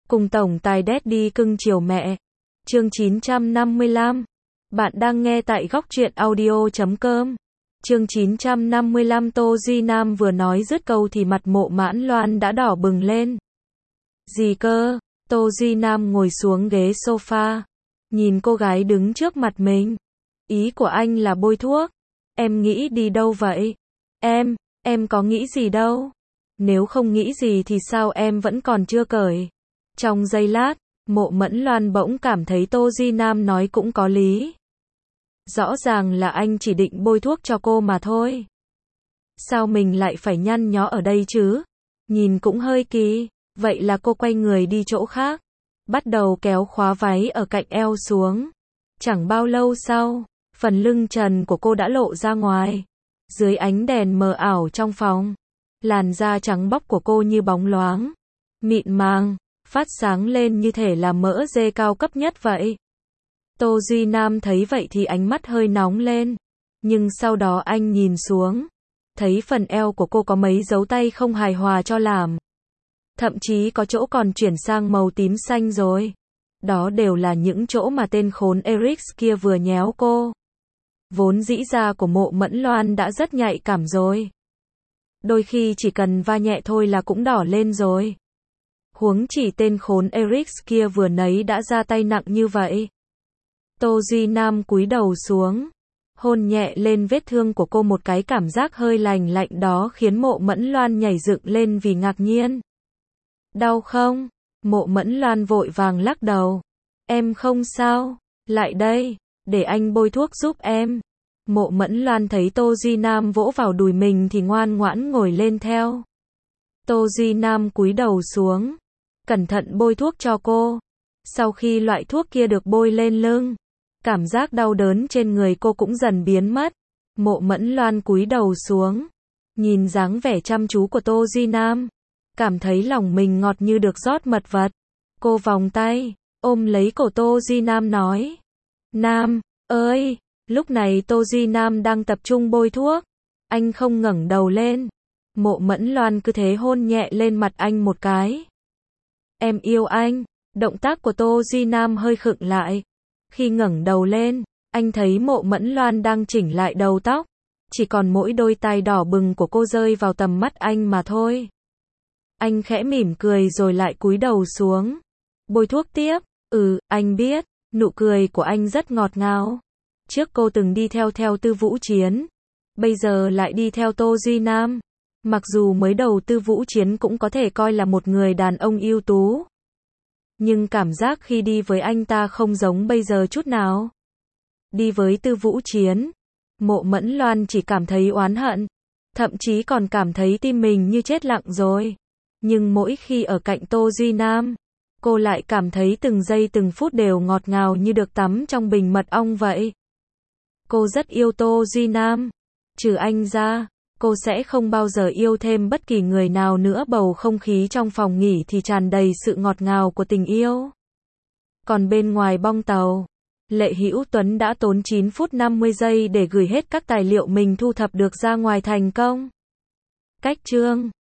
Cùng tổng tài Daddy cưng chiều mẹ. Chương 955. Bạn đang nghe tại góc truyện audio.com. Chương 955. Tô Duy Nam vừa nói dứt câu thì mặt Mộ Mãn Loan đã đỏ bừng lên. Gì cơ? Tô Duy Nam ngồi xuống ghế sofa, nhìn cô gái đứng trước mặt mình. Ý của anh là bôi thuốc. Em nghĩ đi đâu vậy? Em có nghĩ gì đâu. Nếu không nghĩ gì thì sao em vẫn còn chưa cởi? Trong giây lát, Mộ Mẫn Loan bỗng cảm thấy Tô Duy Nam nói cũng có lý. Rõ ràng là anh chỉ định bôi thuốc cho cô mà thôi. Sao mình lại phải nhăn nhó ở đây chứ? Nhìn cũng hơi kỳ. Vậy là cô quay người đi chỗ khác, bắt đầu kéo khóa váy ở cạnh eo xuống. Chẳng bao lâu sau, phần lưng trần của cô đã lộ ra ngoài. Dưới ánh đèn mờ ảo trong phòng, làn da trắng bóc của cô như bóng loáng, mịn màng, phát sáng lên như thể là mỡ dê cao cấp nhất vậy. Tô Duy Nam thấy vậy thì ánh mắt hơi nóng lên. Nhưng sau đó anh nhìn xuống, thấy phần eo của cô có mấy dấu tay không hài hòa cho làm. Thậm chí có chỗ còn chuyển sang màu tím xanh rồi. Đó đều là những chỗ mà tên khốn Eric kia vừa nhéo cô. Vốn dĩ da của Mộ Mẫn Loan đã rất nhạy cảm rồi. Đôi khi chỉ cần va nhẹ thôi là cũng đỏ lên rồi. Huống chỉ tên khốn Eric kia vừa nấy đã ra tay nặng như vậy. Tô Duy Nam cúi đầu xuống, hôn nhẹ lên vết thương của cô, một cái cảm giác hơi lành lạnh đó khiến Mộ Mẫn Loan nhảy dựng lên vì ngạc nhiên. Đau không? Mộ Mẫn Loan vội vàng lắc đầu. Em không sao, lại đây, để anh bôi thuốc giúp em. Mộ Mẫn Loan thấy Tô Duy Nam vỗ vào đùi mình thì ngoan ngoãn ngồi lên theo. Tô Duy Nam cúi đầu xuống, cẩn thận bôi thuốc cho cô. Sau khi loại thuốc kia được bôi lên lưng, cảm giác đau đớn trên người cô cũng dần biến mất. Mộ Mẫn Loan cúi đầu xuống, nhìn dáng vẻ chăm chú của Tô Duy Nam, cảm thấy lòng mình ngọt như được rót mật vật. Cô vòng tay, ôm lấy cổ Tô Duy Nam nói. Nam, ơi! Lúc này Tô Duy Nam đang tập trung bôi thuốc. Anh không ngẩng đầu lên. Mộ Mẫn Loan cứ thế hôn nhẹ lên mặt anh một cái. Em yêu anh. Động tác của Tô Duy Nam hơi khựng lại. Khi ngẩng đầu lên, anh thấy Mộ Mẫn Loan đang chỉnh lại đầu tóc. Chỉ còn mỗi đôi tai đỏ bừng của cô rơi vào tầm mắt anh mà thôi. Anh khẽ mỉm cười rồi lại cúi đầu xuống. Bôi thuốc tiếp. Anh biết. Nụ cười của anh rất ngọt ngào. Trước cô từng đi theo Tư Vũ Chiến, bây giờ lại đi theo Tô Duy Nam. Mặc dù mới đầu Tư Vũ Chiến cũng có thể coi là một người đàn ông ưu tú, nhưng cảm giác khi đi với anh ta không giống bây giờ chút nào. Đi với Tư Vũ Chiến, Mộ Mẫn Loan chỉ cảm thấy oán hận, thậm chí còn cảm thấy tim mình như chết lặng rồi. Nhưng mỗi khi ở cạnh Tô Duy Nam, cô lại cảm thấy từng giây từng phút đều ngọt ngào như được tắm trong bình mật ong vậy. Cô rất yêu Tô Duy Nam. Trừ anh ra, cô sẽ không bao giờ yêu thêm bất kỳ người nào nữa. Bầu không khí trong phòng nghỉ thì tràn đầy sự ngọt ngào của tình yêu. Còn bên ngoài bong tàu, Lệ Hữu Tuấn đã tốn 9 phút 50 giây để gửi hết các tài liệu mình thu thập được ra ngoài thành công. Cách chương